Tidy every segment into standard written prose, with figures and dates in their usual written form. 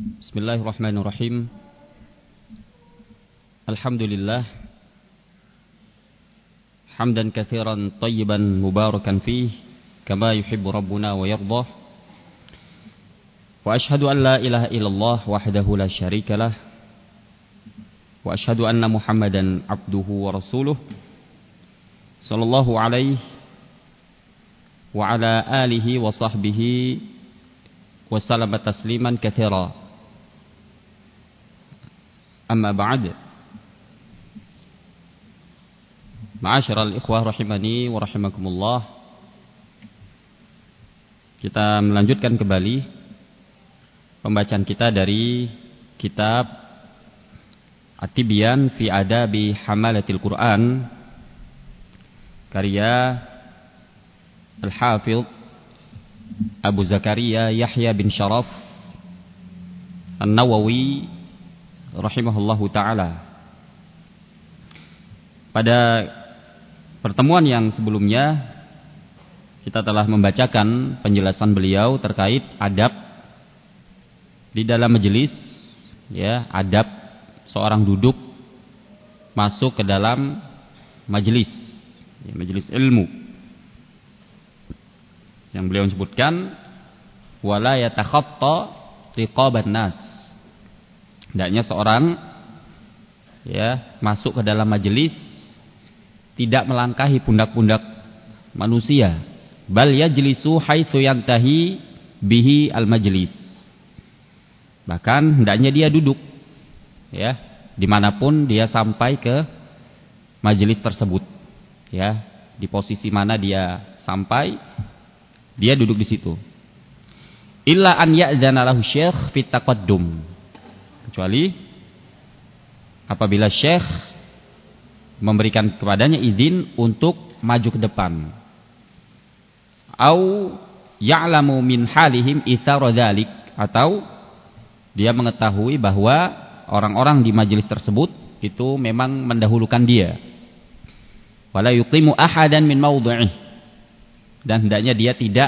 Bismillahirrahmanirrahim. Alhamdulillah hamdan katsiran tayyiban mubarakan fih kama yuhibbu rabbuna wa yardah. Wa ashhadu an la ilaha illallah wahdahu la syarikalah wa ashhadu anna Muhammadan abduhu wa rasuluh sallallahu alaihi wa ala alihi wa sahbihi wa sallama tasliman katsira. Amma ba'd. Ma'asyiral ikhwah rahimani wa rahimakumullah. Kita melanjutkan kembali pembacaan kita dari kitab At-Tibyan fi Adabi Hamalatil Quran karya Al-Hafidh Abu Zakaria Yahya bin Sharaf An-Nawawi rahimahullahu ta'ala. Pada pertemuan yang sebelumnya kita telah membacakan penjelasan beliau terkait adab di dalam majelis, ya, adab seorang duduk masuk ke dalam majelis, ya, majelis ilmu. Yang beliau sebutkan wala yatakhatta riqaban nas. Hendaknya seorang, ya, masuk ke dalam majelis tidak melangkahi pundak-pundak manusia, bal yajlisu haitsu yantahi bihi al-majlis. Bahkan hendaknya dia duduk, ya, dimanapun dia sampai ke majelis tersebut, ya, di posisi mana dia sampai, dia duduk di situ. Illa an ya'dzana lahu syekh fit taqaddum. Kecuali apabila syekh memberikan kepadanya izin untuk maju ke depan. Au ya'lamu min halihim itsara dzalik, atau dia mengetahui bahwa orang-orang di majelis tersebut itu memang mendahulukan dia. Wala yuqimu ahadan min mawdhi'ih, dan hendaknya dia tidak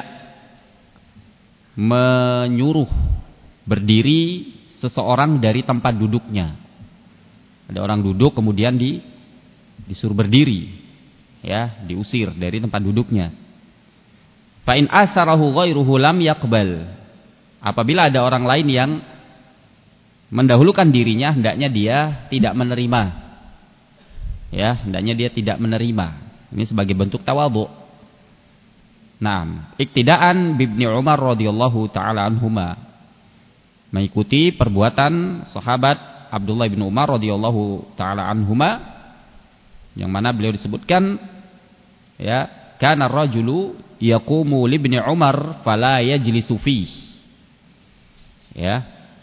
menyuruh berdiri seseorang dari tempat duduknya. Ada orang duduk kemudian disuruh berdiri, ya, diusir dari tempat duduknya. Fa in asarahu ghairuhu lam yaqbal. Apabila ada orang lain yang mendahulukan dirinya, hendaknya dia tidak menerima. Ya, hendaknya dia tidak menerima. Ini sebagai bentuk tawadhu. Naam, iktidaan bibni Umar radhiyallahu taala anhuma, mengikuti perbuatan sahabat Abdullah bin Umar radhiyallahu taala anhuma, yang mana beliau disebutkan, ya, kana ar-rajulu yaqumu li ibni Umar fala yajlisu fi, ya,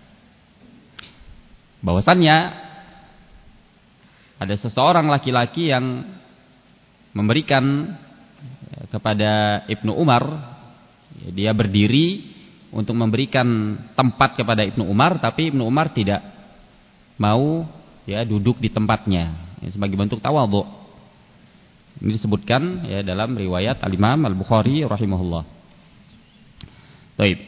bahwasannya ada seseorang laki-laki yang memberikan kepada Ibnu Umar, dia berdiri untuk memberikan tempat kepada Ibnu Umar, tapi Ibnu Umar tidak mau, ya, duduk di tempatnya, ya, sebagai bentuk tawadhu. Ini disebutkan, ya, dalam riwayat Al-Imam Al-Bukhari rahimahullah. Baik.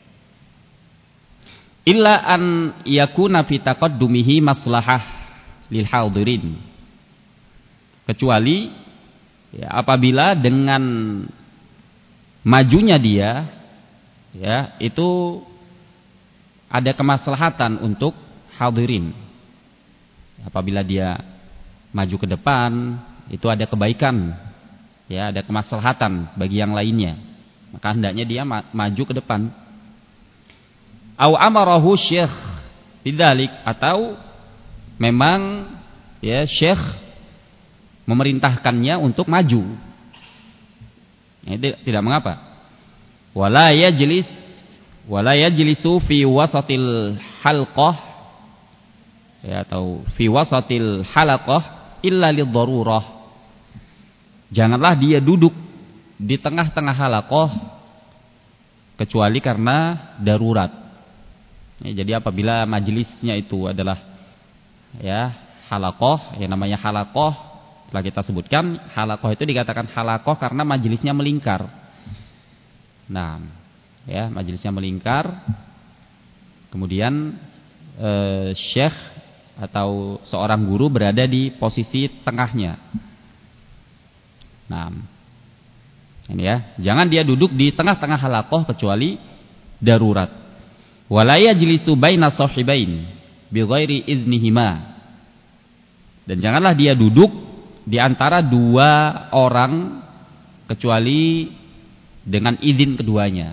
Illa an yakuna fi taqaddumihi maslahah lil hadirin. Kecuali, ya, apabila dengan majunya dia, ya, itu ada kemaslahatan untuk hadirin. Apabila dia maju ke depan, itu ada kebaikan, ya, ada kemaslahatan bagi yang lainnya, maka hendaknya dia maju ke depan. Au amarahu syekh bidzalik, atau memang, ya, syekh memerintahkannya untuk maju. Ini tidak mengapa. Wala yajlisu fi wasatil halqah, ya, atau fi wasatil halaqah illa lidharurah. Janganlah dia duduk di tengah-tengah halaqah kecuali karena darurat. Ya, jadi apabila majelisnya itu adalah, ya, halaqah, yang namanya halaqah telah kita sebutkan, halaqah itu dikatakan halaqah karena majelisnya melingkar. Nah, ya, majelisnya melingkar, Kemudian syekh atau seorang guru berada di posisi tengahnya. Nah, ini ya, jangan dia duduk di tengah-tengah halaqah kecuali darurat. Wala yajlisu baina sahibain bi ghairi iznihima. Dan janganlah dia duduk di antara dua orang kecuali dengan izin keduanya.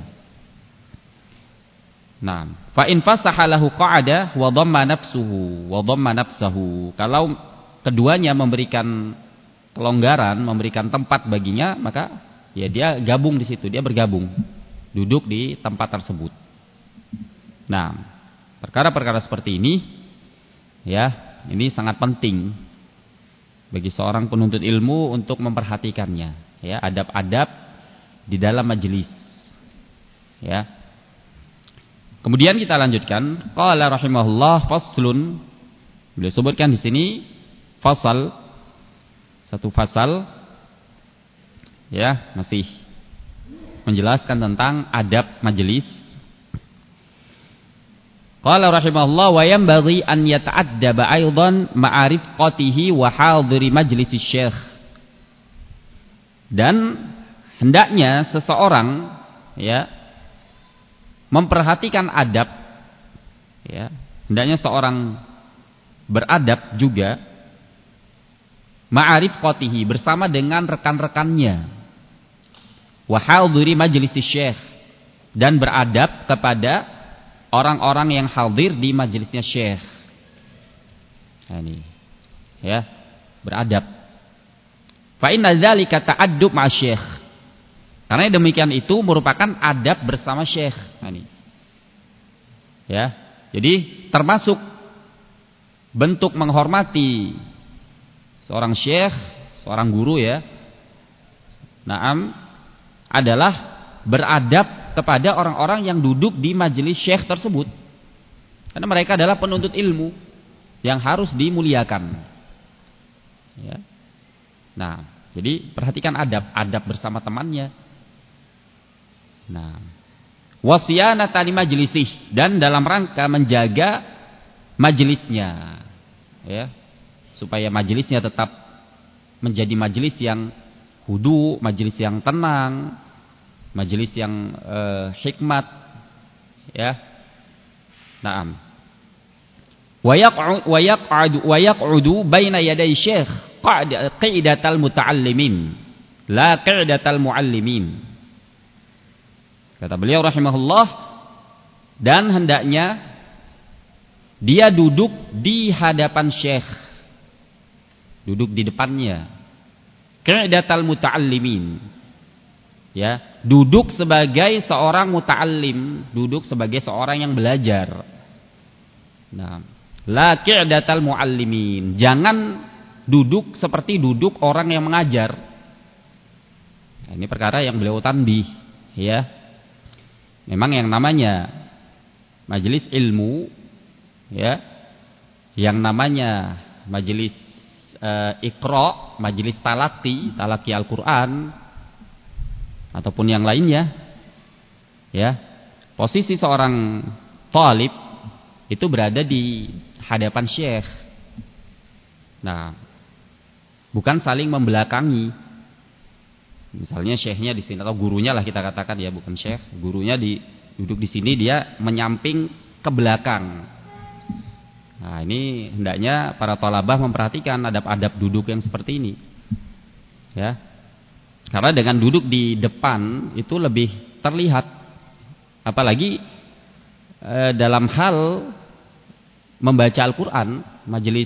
Nah, fa in fasaha lahu qa'ada wa dhamma nafsuhu. Kalau keduanya memberikan kelonggaran, memberikan tempat baginya, maka ya dia gabung di situ, dia bergabung, duduk di tempat tersebut. Nah, perkara-perkara seperti ini ya, ini sangat penting bagi seorang penuntut ilmu untuk memperhatikannya, ya, adab-adab di dalam majelis. Ya. Kemudian kita lanjutkan, qala rahimahullah faslun. Beliau sebutkan di sini fasal, satu fasal, ya, masih menjelaskan tentang adab majelis. Qala rahimahullah wa yanbaghi an yata'addaba aidan ma'arifqatihi wa hadiri majlis syekh. Dan hendaknya seseorang, ya, memperhatikan adab, ya, hendaknya seorang beradab juga ma'arifqatihi, bersama dengan rekan-rekannya, wa hadiri majlis syekh, dan beradab kepada orang-orang yang hadir di majelisnya syekh. Nah, ini ya, beradab. Fa inna dzalika ta'addub ma'a syekh. Karena demikian itu merupakan adab bersama syekh. Nah, ini. Ya. Jadi termasuk bentuk menghormati seorang syekh, seorang guru, ya. Naam, adalah beradab kepada orang-orang yang duduk di majelis syekh tersebut. Karena mereka adalah penuntut ilmu yang harus dimuliakan. Ya. Nah, jadi perhatikan adab bersama temannya. Nah, wasiyanata li majlisih, dan dalam rangka menjaga majelisnya, ya, supaya majelisnya tetap menjadi majelis yang hudu, majelis yang tenang, majelis yang hikmat, ya. Naam. Wa yaq'udu baina yaday syekh qidatal muta'allimin la qidatal muallimin. Kata beliau rahimahullah, dan hendaknya dia duduk di hadapan syekh, duduk di depannya, qidatal muta'allimin, ya, duduk sebagai seorang muta'allim, duduk sebagai seorang yang belajar. Nah, la qidatal muallimin, jangan duduk seperti duduk orang yang mengajar. Nah, ini perkara yang beliau tanbih, ya. Memang yang namanya majelis ilmu, ya, yang namanya majelis iqra, majelis talaki Al-Qur'an ataupun yang lainnya, ya, posisi seorang talib itu berada di hadapan syekh. Nah, bukan saling membelakangi. Misalnya syekhnya di sini atau gurunya lah kita katakan, ya, bukan syekh, gurunya duduk di sini, dia menyamping ke belakang. Nah, ini hendaknya para thalabah memperhatikan adab-adab duduk yang seperti ini. Ya. Karena dengan duduk di depan itu lebih terlihat, apalagi dalam hal membaca Al-Qur'an, majelis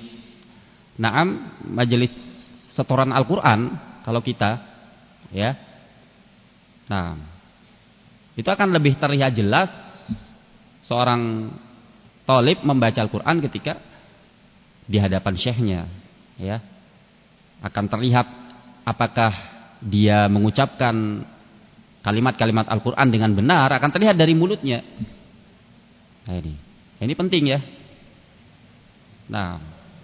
setoran Al-Qur'an kalau kita, ya. Nah, itu akan lebih terlihat jelas seorang thalib membaca Al-Qur'an ketika di hadapan syekhnya, ya. Akan terlihat apakah dia mengucapkan kalimat-kalimat Al-Qur'an dengan benar, akan terlihat dari mulutnya. Nah, ini penting, ya. Nah,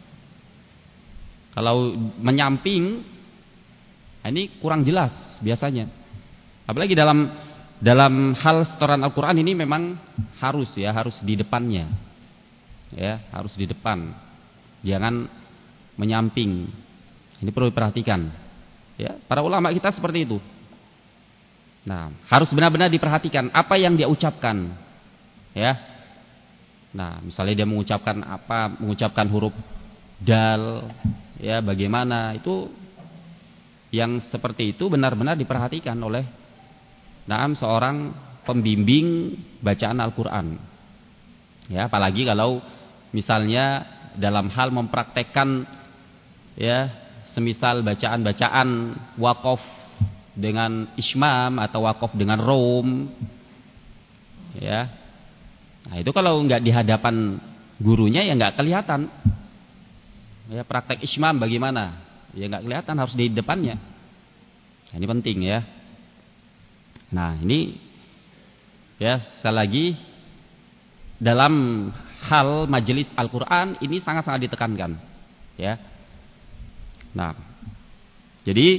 kalau menyamping, ini kurang jelas biasanya. Apalagi dalam dalam hal setoran Al-Qur'an ini memang harus di depannya. Ya, harus di depan. Jangan menyamping. Ini perlu diperhatikan. Ya, para ulama kita seperti itu. Nah, harus benar-benar diperhatikan apa yang dia ucapkan. Ya. Nah, misalnya dia mengucapkan huruf dal, ya bagaimana, itu yang seperti itu benar-benar diperhatikan oleh seorang pembimbing bacaan Al-Qur'an. Ya, apalagi kalau misalnya dalam hal mempraktekkan ya, semisal bacaan-bacaan waqaf dengan ismam atau waqaf dengan rom. Ya. Nah, itu kalau enggak di hadapan gurunya ya enggak kelihatan. Ya, praktek ismam bagaimana? Ya enggak kelihatan, harus di depannya. Nah, ini penting ya. Nah, ini ya sekali lagi dalam hal majelis Al-Qur'an ini sangat-sangat ditekankan. Ya. Nah, jadi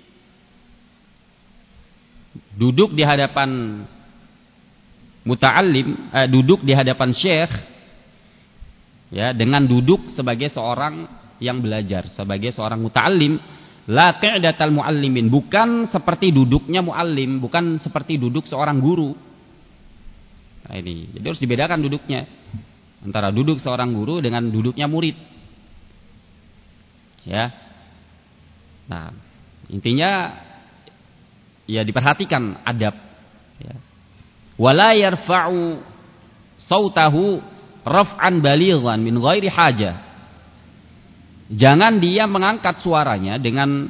duduk di hadapan muta'allim, duduk di hadapan syekh ya, dengan duduk sebagai seorang yang belajar, sebagai seorang muta'allim, la qi'datal muallimin, bukan seperti duduknya muallim, bukan seperti duduk seorang guru. Nah, ini jadi harus dibedakan duduknya antara duduk seorang guru dengan duduknya murid. Ya. Nah, intinya ya diperhatikan adab. Ya. Wala yarfa'u sautahu raf'an balighan min ghairi hajah. Jangan dia mengangkat suaranya dengan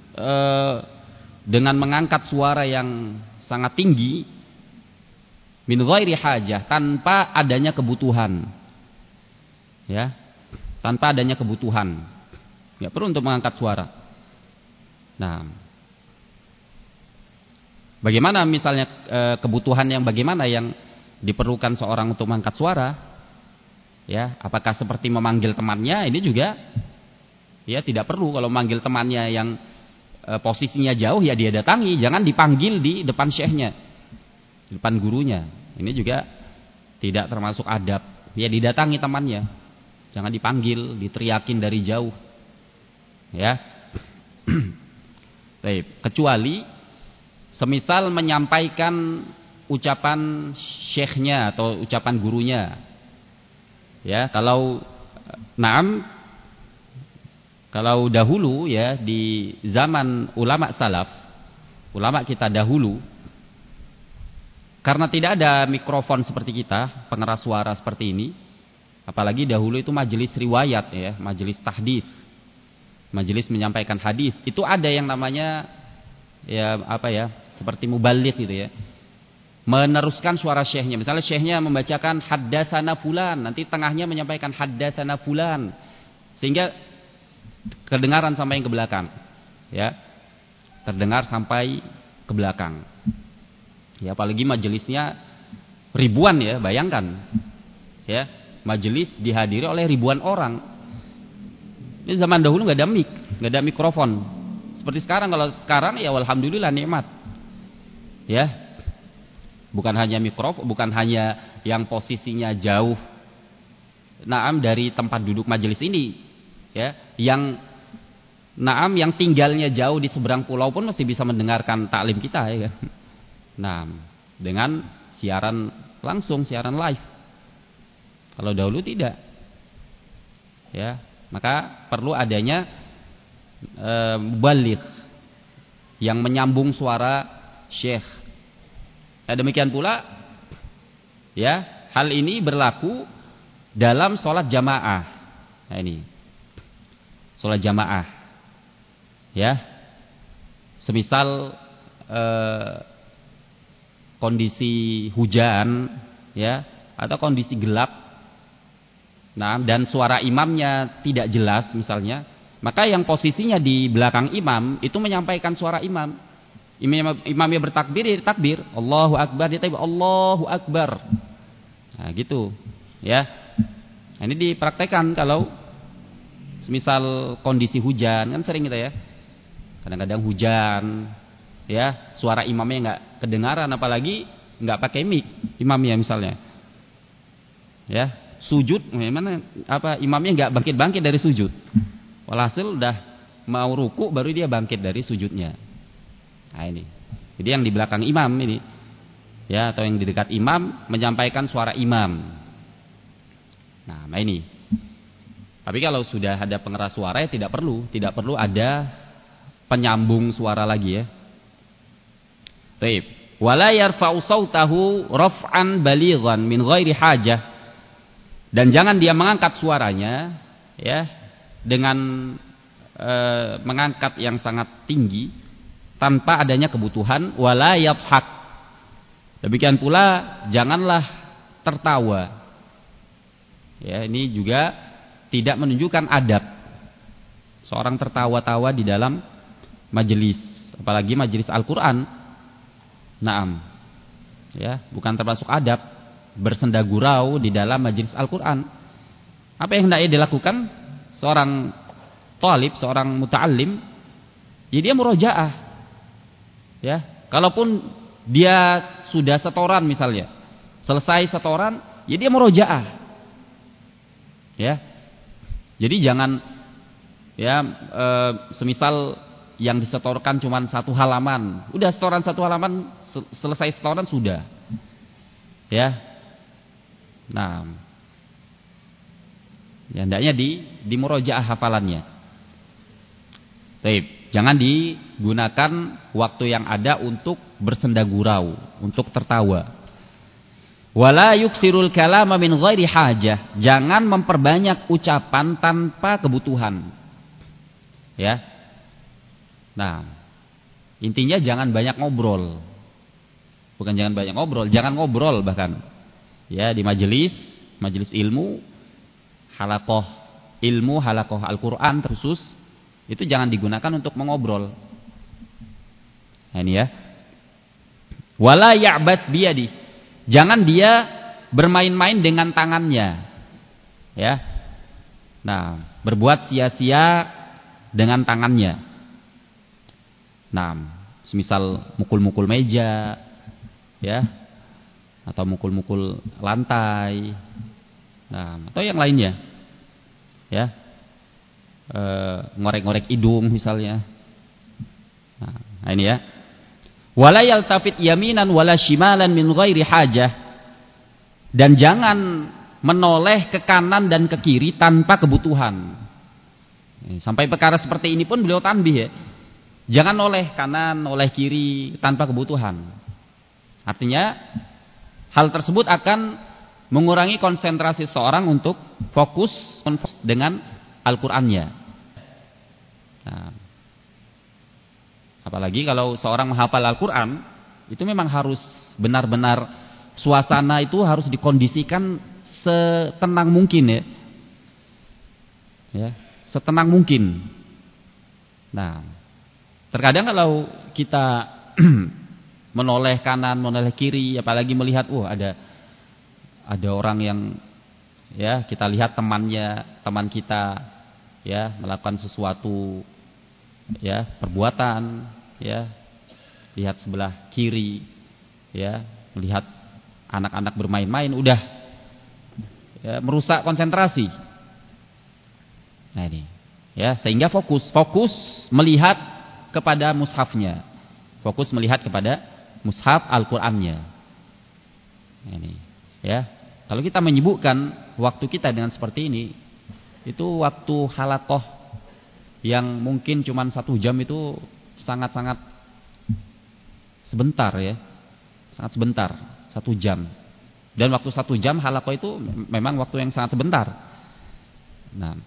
mengangkat suara yang sangat tinggi min ghairi hajah, tanpa adanya kebutuhan. Ya. Tanpa adanya kebutuhan. Enggak perlu untuk mengangkat suara. Nah, bagaimana misalnya kebutuhan yang bagaimana yang diperlukan seorang untuk mengangkat suara? Ya, apakah seperti memanggil temannya? Ini juga ya tidak perlu. Kalau memanggil temannya yang posisinya jauh, ya dia datangi, jangan dipanggil di depan syekhnya, di depan gurunya. Ini juga tidak termasuk adab. Ya, didatangi temannya, jangan dipanggil, diteriakin dari jauh. Ya. Baik, kecuali semisal menyampaikan ucapan syekhnya atau ucapan gurunya. Ya, kalau dahulu ya, di zaman ulama salaf, ulama kita dahulu, karena tidak ada mikrofon seperti kita, pengeras suara seperti ini, apalagi dahulu itu majelis riwayat ya, majelis tahdits, majelis menyampaikan hadis, itu ada yang namanya ya seperti muballigh gitu ya, meneruskan suara syekhnya. Misalnya syekhnya membacakan haddatsana fulan, nanti tengahnya menyampaikan haddatsana fulan, sehingga kedengaran sampai yang ke belakang. Ya. Terdengar sampai ke belakang. Ya, apalagi majelisnya ribuan ya, bayangkan. Ya, majelis dihadiri oleh ribuan orang. Ini zaman dahulu enggak ada mic, enggak ada mikrofon. Seperti sekarang, kalau sekarang ya alhamdulillah nikmat. Ya. Bukan hanya mikrofon, bukan hanya yang posisinya jauh dari tempat duduk majelis ini, ya, yang tinggalnya jauh di seberang pulau pun masih bisa mendengarkan taklim kita, ya kan? Nah, dengan siaran langsung, siaran live. Kalau dahulu tidak, ya, maka perlu adanya muballigh yang menyambung suara syekh. Nah, demikian pula ya, hal ini berlaku dalam sholat jamaah. Nah, ini sholat jamaah ya, semisal kondisi hujan ya, atau kondisi gelap, dan suara imamnya tidak jelas misalnya, maka yang posisinya di belakang imam itu menyampaikan suara imam. Imamnya bertakbir, dia takbir, Allahu Akbar, dia takbir, Allahu Akbar. Nah, gitu. Ya. Nah, ini dipraktekkan kalau semisal kondisi hujan, kan sering kita ya. Kadang-kadang hujan, ya, suara imamnya enggak kedengaran, apalagi nggak pakai mic imamnya misalnya. Ya, sujud memang imamnya nggak bangkit-bangkit dari sujud. Walhasil udah mau ruku baru dia bangkit dari sujudnya. Nah ini. Jadi yang di belakang imam ini, ya, atau yang di dekat imam menyampaikan suara imam. Nah ini. Tapi kalau sudah ada pengeras suara ya tidak perlu ada penyambung suara lagi ya. Baik. Wala yarfa'u sautahu raf'an balighan min ghairi hajah. Dan jangan dia mengangkat suaranya ya dengan mengangkat yang sangat tinggi tanpa adanya kebutuhan. Wala yadhak. Demikian pula janganlah tertawa. Ya, ini juga tidak menunjukkan adab. Seorang tertawa-tawa di dalam majelis, apalagi majelis Al-Qur'an. Naam. Ya, bukan termasuk adab bersenda gurau di dalam majelis Al-Qur'an. Apa yang hendaknya dilakukan seorang talib, seorang muta'allim? Ya dia murojaah. Ya, kalaupun dia sudah setoran misalnya, selesai setoran, ya dia murojaah. Ya. Jadi jangan ya semisal yang disetorkan cuma 1 halaman, udah setoran 1 halaman, selesai setoran sudah. Ya. Nah, ya hendaknya di murojaah hafalannya. Baik, jangan digunakan waktu yang ada untuk bersenda gurau, untuk tertawa. Wala yuksirul kalama min ghairi hajah. Jangan memperbanyak ucapan tanpa kebutuhan. Ya. Nah, intinya jangan banyak ngobrol. Bukan jangan banyak ngobrol, jangan ngobrol bahkan. Ya, di majelis ilmu, halaqah ilmu, halaqah Al-Qur'an terus itu jangan digunakan untuk mengobrol. Nah, ini ya. Wala ya'bas biyadi. Jangan dia bermain-main dengan tangannya. Ya. Nah, berbuat sia-sia dengan tangannya. Nah, semisal mukul-mukul meja, ya, atau mukul-mukul lantai, nah, atau yang lainnya, ya, ngorek-ngorek hidung misalnya. Nah ini ya. Wala yaltafit yaminan wala shimalan min ghairi hajah. Dan jangan menoleh ke kanan dan ke kiri tanpa kebutuhan. Sampai perkara seperti ini pun beliau tanbih ya. Jangan noleh kanan, noleh kiri tanpa kebutuhan. Artinya hal tersebut akan mengurangi konsentrasi seorang untuk fokus dengan Al-Qur'annya. Nah, apalagi kalau seorang menghafal Al-Qur'an, itu memang harus benar-benar suasana itu harus dikondisikan setenang mungkin ya. Ya, setenang mungkin. Nah, terkadang kalau kita menoleh kanan, menoleh kiri, apalagi melihat ada orang yang ya kita lihat teman kita ya melakukan sesuatu ya perbuatan ya, lihat sebelah kiri ya, melihat anak-anak bermain-main, udah ya, merusak konsentrasi. Nah ini ya, sehingga fokus melihat kepada mushafnya, fokus melihat kepada mushaf Al-Qur'annya. Nah ini ya, kalau kita menyibukkan waktu kita dengan seperti ini, itu waktu halaqah yang mungkin cuma 1 jam itu sangat-sangat sebentar ya, sangat sebentar, 1 jam. Dan waktu 1 jam halaqah itu memang waktu yang sangat sebentar. Nah,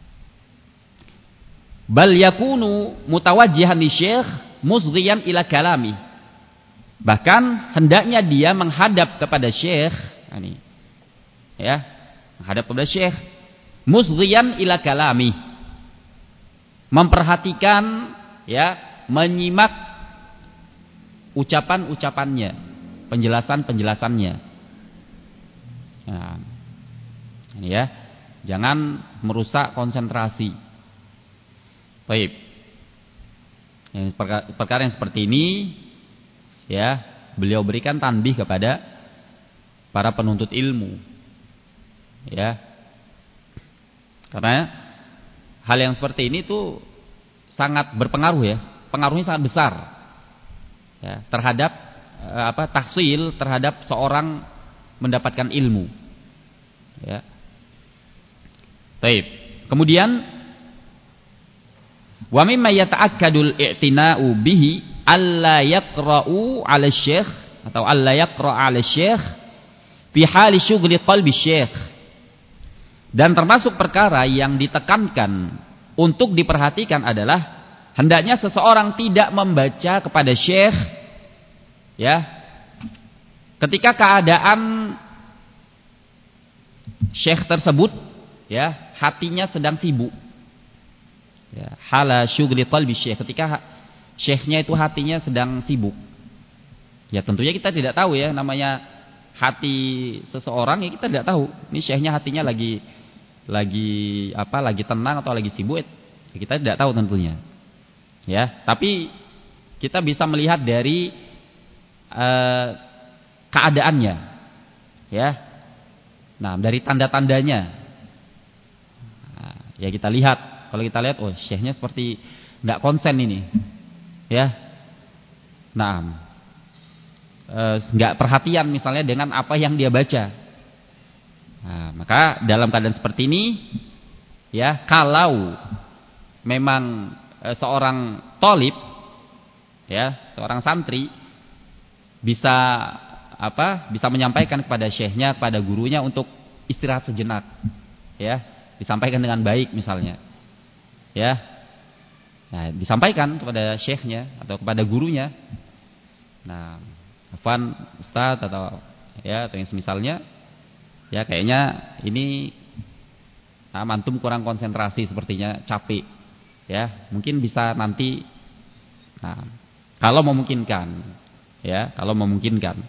bal yakunu mutawajjihan li syekh musghiyan ila kalami. Bahkan hendaknya dia menghadap kepada syekh, ini ya, menghadap kepada syekh musghiyan ila kalami. Memperhatikan ya, menyimak ucapan-ucapannya, penjelasan-penjelasannya. Nah, ini ya, jangan merusak konsentrasi. Baik. Perkara yang seperti ini ya, beliau berikan tanbih kepada para penuntut ilmu. Ya. Karena hal yang seperti ini tuh sangat berpengaruh ya. Pengaruhnya sangat besar. Ya, terhadap tahsil, terhadap seorang mendapatkan ilmu. Ya. Baik. Kemudian wa mimma yata'akkadul i'tina'u bihi alla yaqra'u 'ala syekh atau alla yaqra' 'ala syekh fi hali syughli qalbi syekh. Dan termasuk perkara yang ditekankan untuk diperhatikan adalah hendaknya seseorang tidak membaca kepada syekh ya ketika keadaan syekh tersebut ya hatinya sedang sibuk. Ya, hala syughli qalbi syekh, ketika syekhnya itu hatinya sedang sibuk. Ya tentunya kita tidak tahu ya, namanya hati seseorang ya kita tidak tahu. Ini syekhnya hatinya lagi tenang atau lagi sibuk. Ya, kita tidak tahu tentunya. Ya, tapi kita bisa melihat dari keadaannya. Ya. Nah, dari tanda-tandanya. Nah, ya kita lihat. Kalau kita lihat, oh syekhnya seperti tidak konsen ini, ya, nah, nggak perhatian misalnya dengan apa yang dia baca. Nah, maka dalam keadaan seperti ini, ya, kalau memang seorang thalib, ya, seorang santri bisa menyampaikan kepada syekhnya, kepada gurunya untuk istirahat sejenak, ya, disampaikan dengan baik misalnya. Ya, nah, disampaikan kepada syekhnya atau kepada gurunya. Nah, afwan Ustaz atau ya atau yang semisalnya, ya kayaknya ini antum kurang konsentrasi sepertinya, capek. Ya, mungkin bisa nanti, nah, kalau memungkinkan, ya kalau memungkinkan.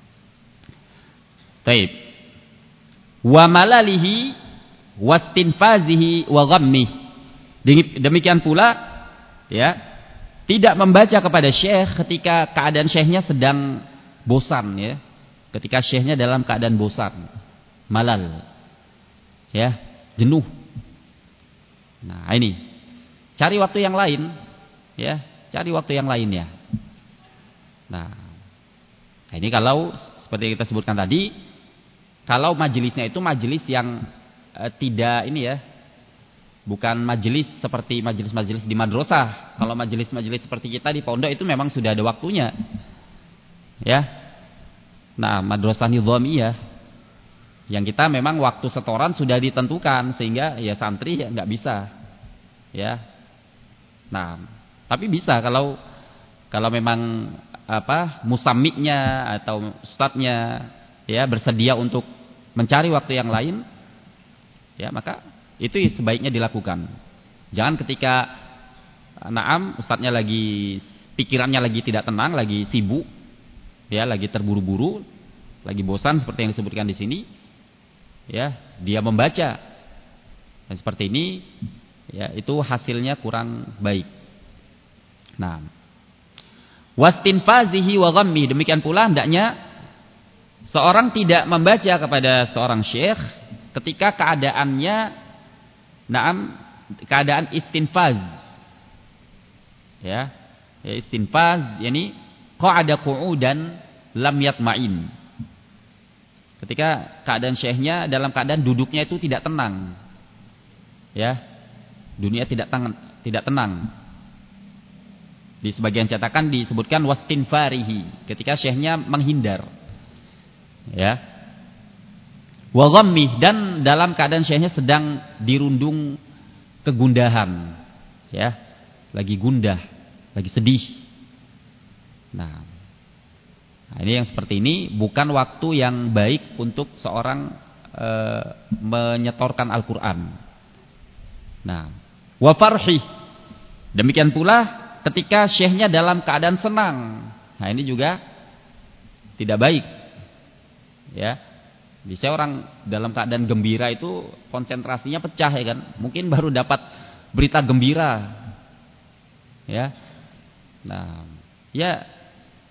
Taib. Wa malalihi wastinfazihi wa ghammihi. Demikian pula ya tidak membaca kepada syekh ketika keadaan syekhnya sedang bosan ya, ketika syekhnya dalam keadaan bosan, malal, ya, jenuh. Nah ini cari waktu yang lain, ya, cari waktu yang lainnya. Nah ini kalau seperti yang kita sebutkan tadi, kalau majelisnya itu majelis yang tidak ini ya, bukan majelis seperti majelis-majelis di madrasah. Kalau majelis-majelis seperti kita di pondok itu memang sudah ada waktunya. Ya. Nah, madrasah nizamiyah yang kita memang waktu setoran sudah ditentukan sehingga ya santri ya enggak bisa. Ya. Nah, tapi bisa kalau memang musammi'nya atau ustadznya ya bersedia untuk mencari waktu yang lain, ya maka itu sebaiknya dilakukan. Jangan ketika ustadznya lagi pikirannya lagi tidak tenang, lagi sibuk, ya, lagi terburu-buru, lagi bosan seperti yang disebutkan di sini, ya, dia membaca. Dan seperti ini, ya, itu hasilnya kurang baik. Nah, wastinfazihi wa ghammi, demikian pula hendaknya seorang tidak membaca kepada seorang syekh ketika keadaannya keadaan istinfaz. Ya. Ya istinfaz yakni qa'ada qu'udan lam yatma'in. Ketika keadaan syekhnya dalam keadaan duduknya itu tidak tenang. Ya. Dunia tidak tenang. Di sebagian cetakan disebutkan wastinfarihi, ketika syekhnya menghindar. Ya. Wa ghammih, dan dalam keadaan syekhnya sedang dirundung kegundahan, ya, lagi gundah, lagi sedih. Nah, ini yang seperti ini bukan waktu yang baik untuk seorang menyetorkan Al-Qur'an. Nah, wa farhi, demikian pula ketika syekhnya dalam keadaan senang. Nah, ini juga tidak baik. Ya. Bisa orang dalam keadaan gembira itu konsentrasinya pecah ya kan. Mungkin baru dapat berita gembira. Ya. Nah, ya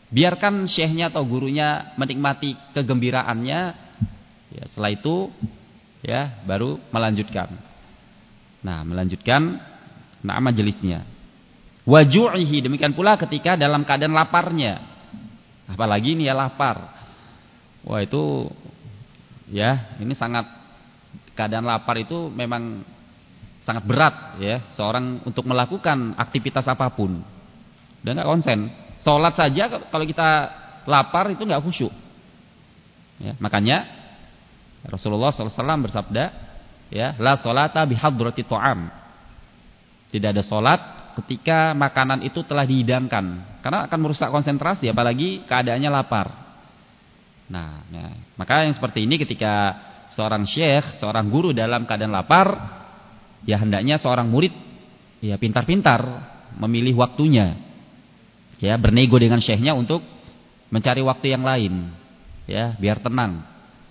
Biarkan syekhnya atau gurunya menikmati kegembiraannya, ya, setelah itu ya baru melanjutkan. Nah, melanjutkan majelisnya. Waju'ihi, demikian pula ketika dalam keadaan laparnya. Apalagi ini ya lapar. Wah, itu ya, ini sangat, keadaan lapar itu memang sangat berat ya seorang untuk melakukan aktivitas apapun. Dan enggak konsen. Salat saja kalau kita lapar itu enggak khusyuk. Ya, makanya Rasulullah SAW bersabda, ya, la sholata bihadrati ta'am. Tidak ada salat ketika makanan itu telah dihidangkan, karena akan merusak konsentrasi, apalagi keadaannya lapar. Nah, ya, maka yang seperti ini ketika seorang syekh, seorang guru dalam keadaan lapar, ya hendaknya seorang murid ya pintar-pintar memilih waktunya. Ya, bernego dengan syekhnya untuk mencari waktu yang lain, ya, biar tenang.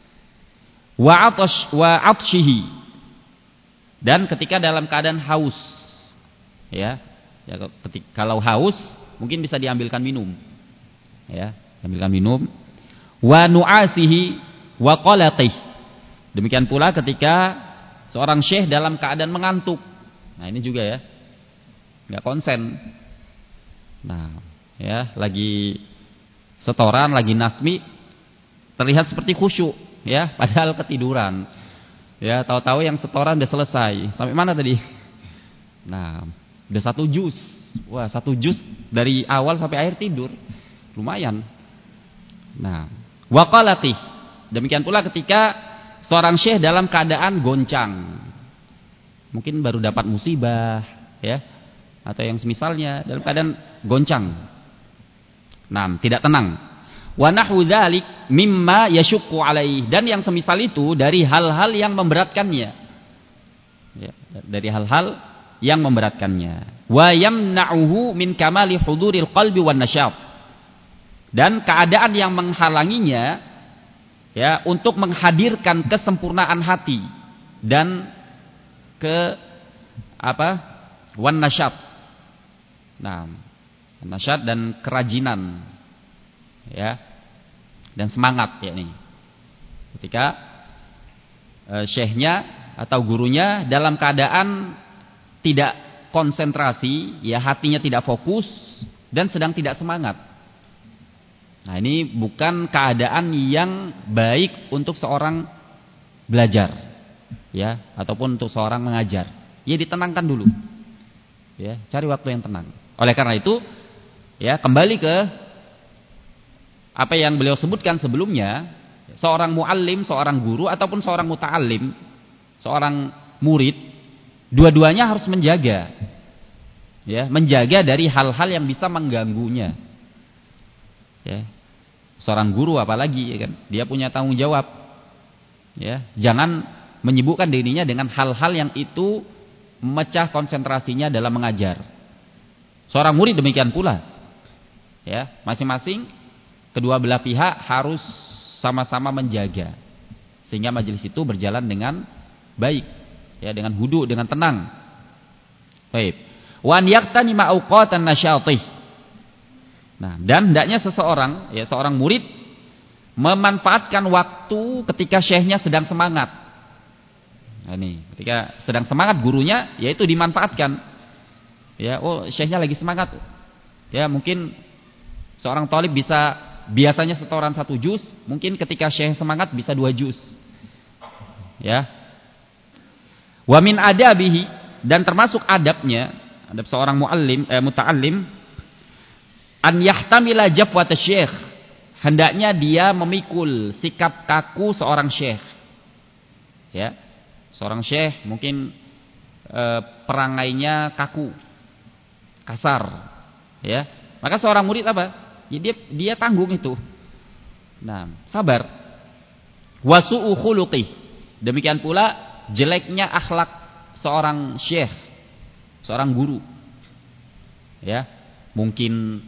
Wa atshihi, dan ketika dalam keadaan haus, ya, kalau haus mungkin bisa diambilkan minum, ya, ambilkan minum. Wa nu'asihi wa qalatih, demikian pula ketika seorang syekh dalam keadaan mengantuk. Nah, ini juga ya, nggak konsen. Nah, ya, lagi setoran, lagi nasmi, terlihat seperti khusyuk, ya, padahal ketiduran. Ya, tahu-tahu yang setoran udah selesai. Sampai mana tadi? Nah, udah 1 juz. Wah, 1 juz dari awal sampai akhir tidur. Lumayan. Nah, waqalatih, demikian pula ketika seorang syekh dalam keadaan goncang. Mungkin baru dapat musibah, ya, atau yang semisalnya, dalam keadaan goncang. Nah, tidak tenang. Wa nahwu dzalik mimma yashuqqu alaihi, dan yang semisal itu dari hal-hal yang memberatkannya. Ya, dari hal-hal yang memberatkannya. Wa yamna'uhu min kamali huduril qalbi wan nasyab, dan keadaan yang menghalanginya ya untuk menghadirkan kesempurnaan hati dan wan nasyab. Nah, nasyad dan kerajinan, ya, dan semangat, ya, nih. Ketika syekhnya atau gurunya dalam keadaan tidak konsentrasi, ya, hatinya tidak fokus dan sedang tidak semangat. Nah, ini bukan keadaan yang baik untuk seorang belajar, ya, ataupun untuk seorang mengajar. Ya, ditenangkan dulu, ya, cari waktu yang tenang. Oleh karena itu, ya, kembali ke apa yang beliau sebutkan sebelumnya, seorang muallim, seorang guru ataupun seorang muta'allim, seorang murid, dua-duanya harus menjaga, ya, menjaga dari hal-hal yang bisa mengganggunya. Ya, seorang guru apalagi, ya kan, dia punya tanggung jawab, ya, jangan menyibukkan dirinya dengan hal-hal yang itu memecah konsentrasinya dalam mengajar. Seorang murid demikian pula, ya, masing-masing kedua belah pihak harus sama-sama menjaga sehingga majelis itu berjalan dengan baik, ya, dengan hudu, dengan tenang. Baik. Wa an yaqtanima awqatan nasyatih. Nah, dan hendaknya seseorang, ya, seorang murid memanfaatkan waktu ketika syekhnya sedang semangat. Nah, ini ketika sedang semangat gurunya, yaitu dimanfaatkan. Ya, oh, syekhnya lagi semangat. Ya, mungkin seorang thalib bisa biasanya setoran 1 juz, mungkin ketika syekh semangat bisa 2 juz. Ya. Wa min adabihi, dan termasuk adabnya, adab seorang muta'allim, an yahtamila jafwat syekh, hendaknya dia memikul sikap kaku seorang syekh. Ya. Seorang syekh mungkin perangainya kaku, kasar, ya. Maka seorang murid apa? Ya, dia tanggung itu. Nah, sabar. Wasu'u khuluqih, demikian pula jeleknya akhlak seorang syekh, seorang guru. Ya, mungkin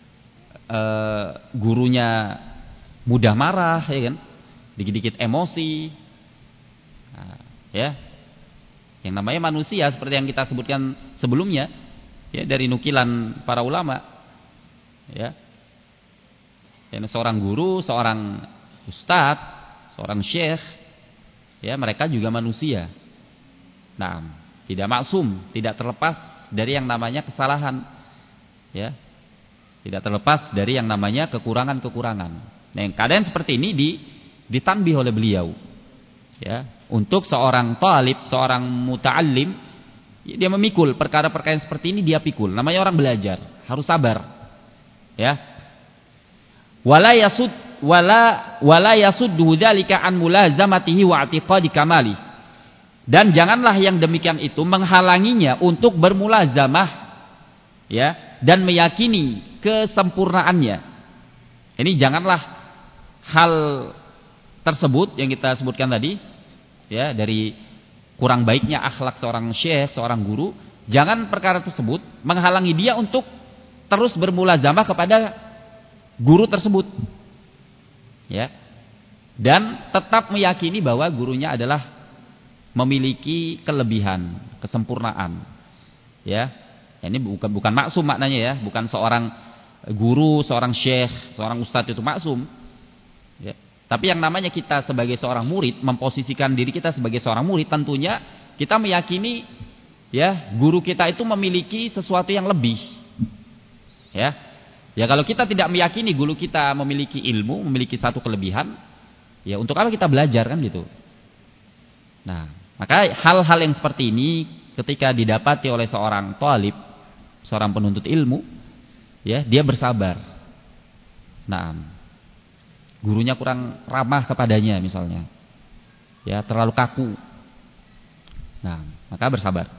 gurunya mudah marah, ya kan, dikit-dikit emosi. Nah, ya, yang namanya manusia seperti yang kita sebutkan sebelumnya, ya, dari nukilan para ulama, ya. Dan seorang guru, seorang ustadz, seorang syekh, ya mereka juga manusia. Nah, tidak maksum, tidak terlepas dari yang namanya kesalahan, ya, tidak terlepas dari yang namanya kekurangan-kekurangan. Nah, keadaan seperti ini ditanbih oleh beliau, ya, untuk seorang talib, seorang muta'allim, dia memikul perkara-perkara yang seperti ini, dia pikul. Namanya orang belajar, harus sabar, ya. Wala yasuddu dzalika an mulazamatihi wa i'tiqadi kamali. Dan janganlah yang demikian itu menghalanginya untuk bermulazamah, ya, dan meyakini kesempurnaannya. Ini janganlah hal tersebut yang kita sebutkan tadi, ya, dari kurang baiknya akhlak seorang syekh, seorang guru, jangan perkara tersebut menghalangi dia untuk terus bermulazamah kepada guru tersebut, ya, dan tetap meyakini bahwa gurunya adalah memiliki kelebihan, kesempurnaan, ya. Ini bukan maksum maknanya, ya, bukan seorang guru, seorang syekh, seorang ustadz itu maksum, ya. Tapi yang namanya kita sebagai seorang murid, memposisikan diri kita sebagai seorang murid, tentunya kita meyakini, ya, guru kita itu memiliki sesuatu yang lebih, ya. Ya, kalau kita tidak meyakini guru kita memiliki ilmu, memiliki satu kelebihan, ya untuk apa kita belajar, kan gitu. Nah, maka hal-hal yang seperti ini ketika didapati oleh seorang thalib, seorang penuntut ilmu, ya, dia bersabar. Nah, gurunya kurang ramah kepadanya misalnya, ya, terlalu kaku. Nah, maka bersabar.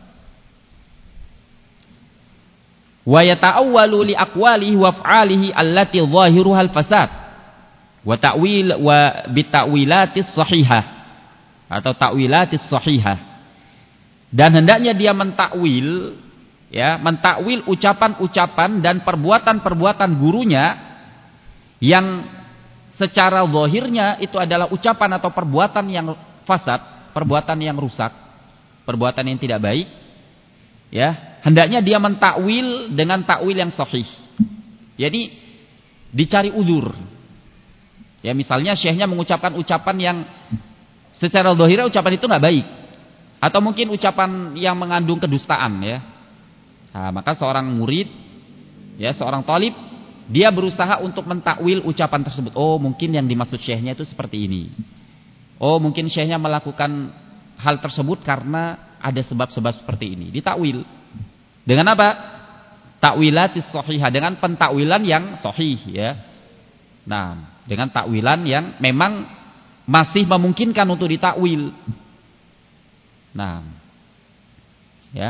Wa yata'awwalu li aqwalihi wa af'alihi allati dhahiruha al-fasad wa ta'wil wa bita'wilatis sahihah atau ta'wilatis sahihah. Dan hendaknya dia mentakwil, ya, mentakwil ucapan-ucapan dan perbuatan-perbuatan gurunya yang secara zahirnya itu adalah ucapan atau perbuatan yang fasad, perbuatan yang rusak, perbuatan yang tidak baik, ya. Hendaknya dia mentakwil dengan takwil yang sahih. Jadi dicari uzur. Ya, misalnya syekhnya mengucapkan ucapan yang secara zahirnya ucapan itu nggak baik, atau mungkin ucapan yang mengandung kedustaan, ya. Nah, maka seorang murid, ya, seorang thalib, dia berusaha untuk mentakwil ucapan tersebut. Oh, mungkin yang dimaksud syekhnya itu seperti ini. Oh, mungkin syekhnya melakukan hal tersebut karena ada sebab-sebab seperti ini. Ditakwil. Dengan apa? Takwilatis sahihah, dengan pentakwilan yang sahih, ya. Nah, dengan takwilan yang memang masih memungkinkan untuk ditakwil. Nah, ya.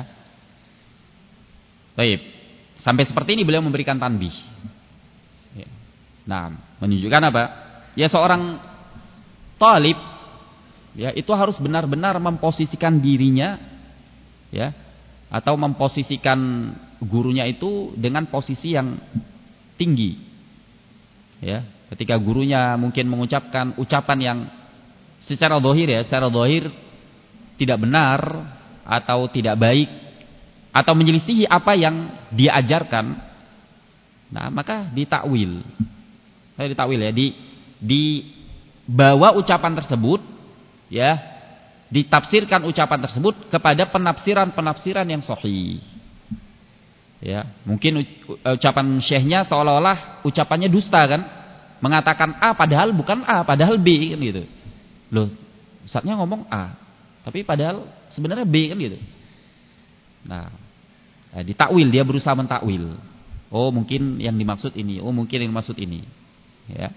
Baik. Sampai seperti ini beliau memberikan tanbih. Ya. Nah, menunjukkan apa? Ya, seorang thalib, ya, itu harus benar-benar memposisikan dirinya, ya, atau memposisikan gurunya itu dengan posisi yang tinggi, ya. Ketika gurunya mungkin mengucapkan ucapan yang secara zahir, ya, secara zahir tidak benar atau tidak baik atau menyelisihi apa yang dia ajarkan, nah, maka ditakwil. Ditakwil, ya, dibawa ucapan tersebut, ya, ditafsirkan ucapan tersebut kepada penafsiran-penafsiran yang sahih. Ya, mungkin ucapan syekhnya seolah-olah ucapannya dusta, kan? Mengatakan A padahal bukan A, padahal B, kan gitu. Loh, ustadznya ngomong A, tapi padahal sebenarnya B, kan gitu. Nah, ditakwil, dia berusaha mentakwil. Oh, mungkin yang dimaksud ini, oh mungkin yang dimaksud ini. Ya.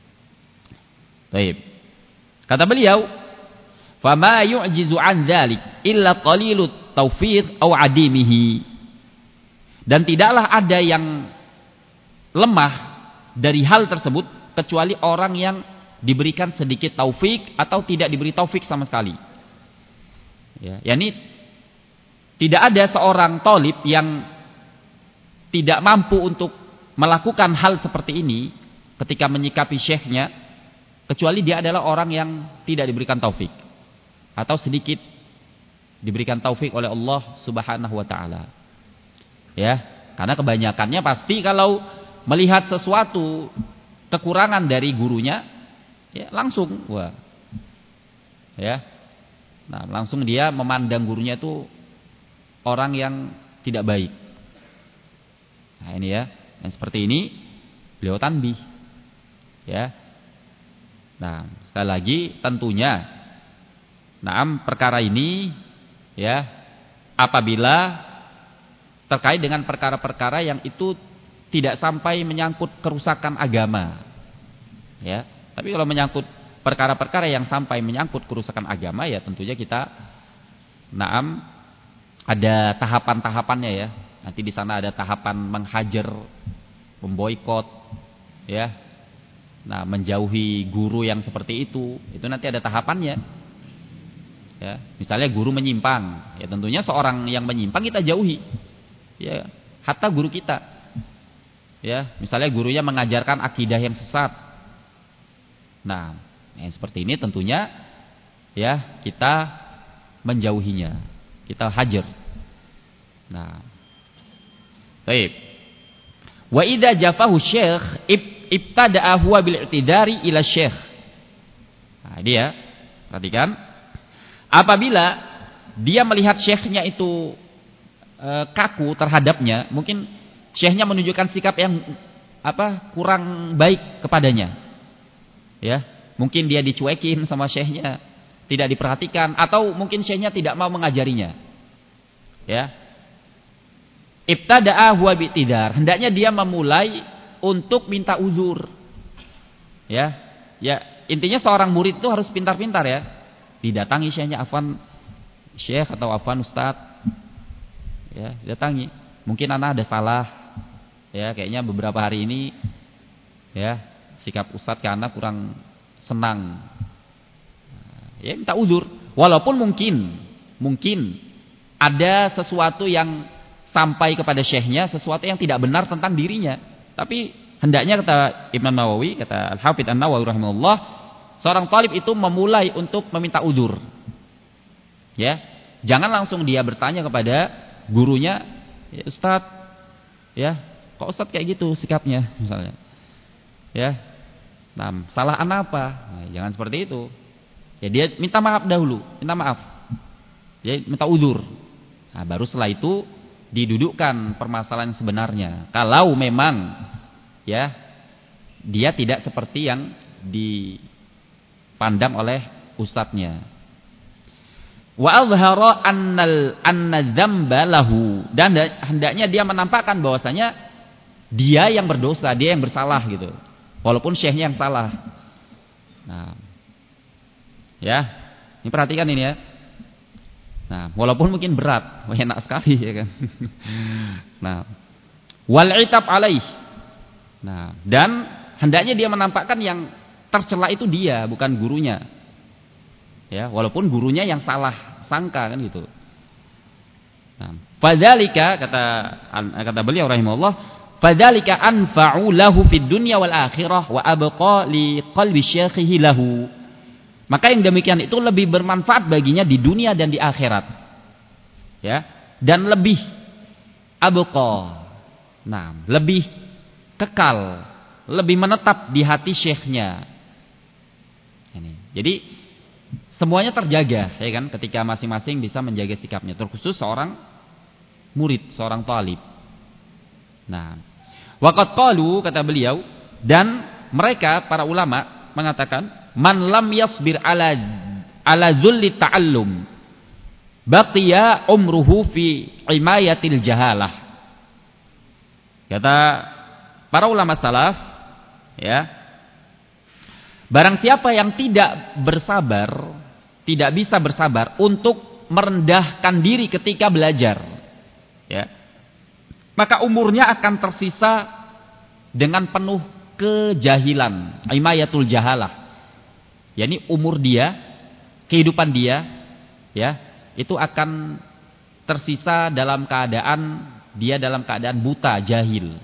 Baik. Kata beliau, fama yu'jizu an dzalik illa qalilut taufiq aw adimihi. Dan tidaklah ada yang lemah dari hal tersebut kecuali orang yang diberikan sedikit taufik atau tidak diberi taufik sama sekali. Ya, yakni tidak ada seorang thalib yang tidak mampu untuk melakukan hal seperti ini ketika menyikapi syekhnya, kecuali dia adalah orang yang tidak diberikan taufik atau sedikit diberikan taufik oleh Allah Subhanahu wa taala. Ya, karena kebanyakannya pasti kalau melihat sesuatu kekurangan dari gurunya, ya langsung nah langsung dia memandang gurunya itu orang yang tidak baik. Nah ini ya, yang seperti ini beliau tanbih. Ya. Nah, sekali lagi tentunya perkara ini ya apabila terkait dengan perkara-perkara yang itu tidak sampai menyangkut kerusakan agama. Ya. Tapi kalau menyangkut perkara-perkara yang sampai menyangkut kerusakan agama, ya tentunya kita ada tahapan-tahapannya ya. Nanti di sana ada tahapan menghajar, memboikot, ya. Nah, menjauhi guru yang seperti itu nanti ada tahapannya. Ya, misalnya guru menyimpang, ya tentunya seorang yang menyimpang kita jauhi. Ya, hatta guru kita. Ya, misalnya gurunya mengajarkan akidah yang sesat. Nah, yang seperti ini tentunya ya kita menjauhinya, kita hajar. Nah, baik. Wa idza jafahu syekh ibtada'a huwa bil i'tidari ila syekh. Nah, dia perhatikan, apabila dia melihat syekhnya itu kaku terhadapnya, mungkin syekhnya menunjukkan sikap yang kurang baik kepadanya. Ya, mungkin dia dicuekin sama syekhnya, tidak diperhatikan, atau mungkin syekhnya tidak mau mengajarinya. Ya. Ibtada'a huwa bi'tidar, hendaknya dia memulai untuk minta uzur. Ya. Ya, intinya seorang murid itu harus pintar-pintar ya. Didatangi syekhnya, afwan syekh atau afwan ustaz. Ya, datangi. Mungkin anak ada salah. Ya, kayaknya beberapa hari ini ya, sikap ustaz ke anak kurang senang. Ya, minta uzur. Walaupun mungkin ada sesuatu yang sampai kepada syekhnya, sesuatu yang tidak benar tentang dirinya. Tapi hendaknya, kata Imam Nawawi, kata Al-Hafidz An-Nawawi rahimahullah, seorang talib itu memulai untuk meminta uzur. Ya, jangan langsung dia bertanya kepada gurunya, ya Ustaz, ya, kok Ustaz kayak gitu sikapnya misalnya. Ya. Nah, salah anak apa? Nah, jangan seperti itu. Ya, dia minta maaf dahulu, minta maaf. Ya, minta uzur. Nah, baru setelah itu didudukkan permasalahan sebenarnya. Kalau memang ya dia tidak seperti yang dipandang oleh ustadznya. Wa azhara anna dzamba lahu, dan hendaknya dia menampakkan bahwasanya dia yang berdosa, dia yang bersalah gitu. Walaupun syekhnya yang salah. Nah, ya, ini perhatikan ini ya. Nah, walaupun mungkin berat, enak sekali ya kan. Nah, wal itab alaih. Nah, dan hendaknya dia menampakkan yang tercela itu dia, bukan gurunya. Ya, walaupun gurunya yang salah sangka kan gitu. Nah, fadzalika, kata beliau rahimahullah, fadzalika anfa'u lahu fid dunya wal akhirah wa abqa li qalbi syekhihi lahu. Maka yang demikian itu lebih bermanfaat baginya di dunia dan di akhirat. Ya, dan lebih abqa. Nah, lebih kekal, lebih menetap di hati syekhnya. Ini. Jadi semuanya terjaga, ya kan? Ketika masing-masing bisa menjaga sikapnya, terkhusus seorang murid, seorang talib. Nah, waqad qalu, kata beliau, dan mereka para ulama mengatakan, man lam yasbir ala zulli ta'allum baqiya umruhu fi imayatil jahalah. Kata para ulama salaf, ya, barang siapa yang tidak bersabar, tidak bisa bersabar untuk merendahkan diri ketika belajar, ya, maka umurnya akan tersisa dengan penuh kejahilan, imayatul jahalah. yakni umur dia, kehidupan dia, ya, itu akan tersisa dalam keadaan dia dalam keadaan buta, jahil.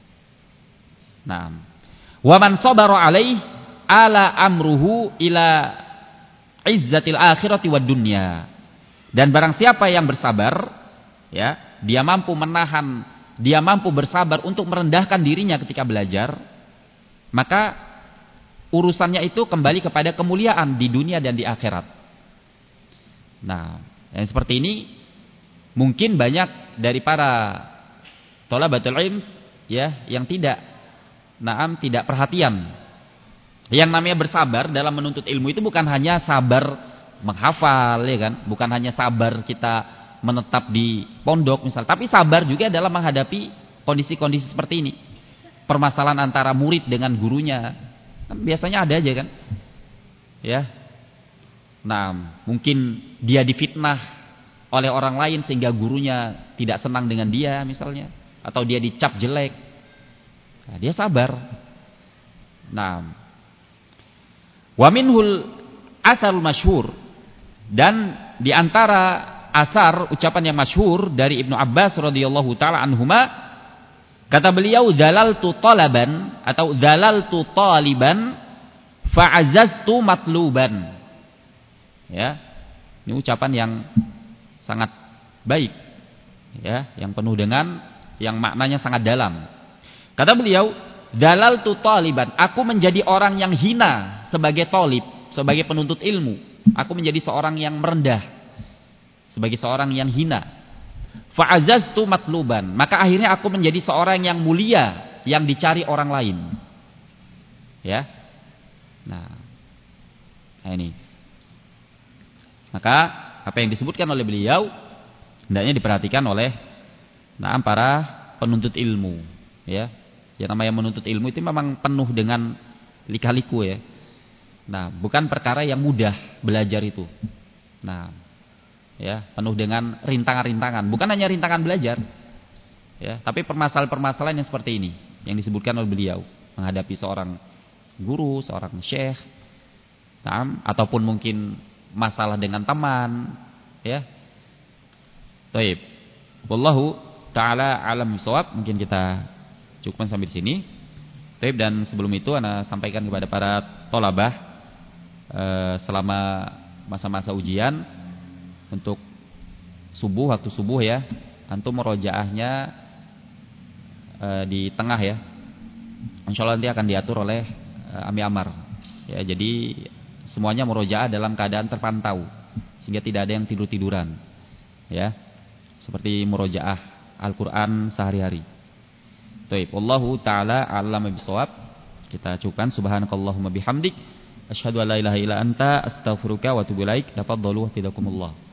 Nah, wa man sabara alaih ala amruhu ila izzatil akhirati wad dunya. Dan barang siapa yang bersabar, ya, dia mampu menahan, dia mampu bersabar untuk merendahkan dirinya ketika belajar, maka urusannya itu kembali kepada kemuliaan di dunia dan di akhirat. Nah, yang seperti ini mungkin banyak dari para thalabatul ilm ya yang tidak perhatian. Yang namanya bersabar dalam menuntut ilmu itu bukan hanya sabar menghafal ya kan, bukan hanya sabar kita menetap di pondok misal, tapi sabar juga dalam menghadapi kondisi-kondisi seperti ini. Permasalahan antara murid dengan gurunya kan biasanya ada aja kan. Ya. Nah, mungkin dia difitnah oleh orang lain sehingga gurunya tidak senang dengan dia misalnya, atau dia dicap jelek. Nah, dia sabar. Nah, wa minhul asarul masyhur, dan di antara asar ucapan yang masyhur dari Ibnu Abbas radhiyallahu taala anhuma, kata beliau, zalaltu talaban atau zalaltu taliban fa'azaztu matluban. Ya. Ini ucapan yang sangat baik ya, yang penuh dengan yang maknanya sangat dalam. Kata beliau, zalaltu taliban, aku menjadi orang yang hina sebagai talib, sebagai penuntut ilmu. Aku menjadi seorang yang merendah, sebagai seorang yang hina. Fa'azaztu matluban, maka akhirnya aku menjadi seorang yang mulia, yang dicari orang lain. Ya. Nah ini. Maka apa yang disebutkan oleh beliau hendaknya diperhatikan oleh para penuntut ilmu, ya. Yang namanya menuntut ilmu itu memang penuh dengan lika-liku ya. Nah, bukan perkara yang mudah belajar itu. Nah, ya, penuh dengan rintangan-rintangan. Bukan hanya rintangan belajar, ya, tapi permasalahan-permasalahan yang seperti ini yang disebutkan oleh beliau menghadapi seorang guru, seorang syekh, ataupun mungkin masalah dengan teman, ya. Baik. Wallahu taala alam bisawab. Mungkin kita cukupkan sampai di sini. Baik, dan sebelum itu ana sampaikan kepada para thalabah selama masa-masa ujian untuk subuh, waktu subuh ya, antum murojaahnya di tengah ya. Insyaallah nanti akan diatur oleh Ami Amar. Ya, jadi semuanya murojaah dalam keadaan terpantau sehingga tidak ada yang tidur-tiduran. Ya. Seperti murojaah Al-Qur'an sehari-hari. Baik, wallahu taala a'lam bishawab. Kita cukupkan. Subhanakallahumma bihamdik asyhadu an la ilaha illa anta astaghfiruka wa atubu ilaik. Tafadhalu wa fidakumullah.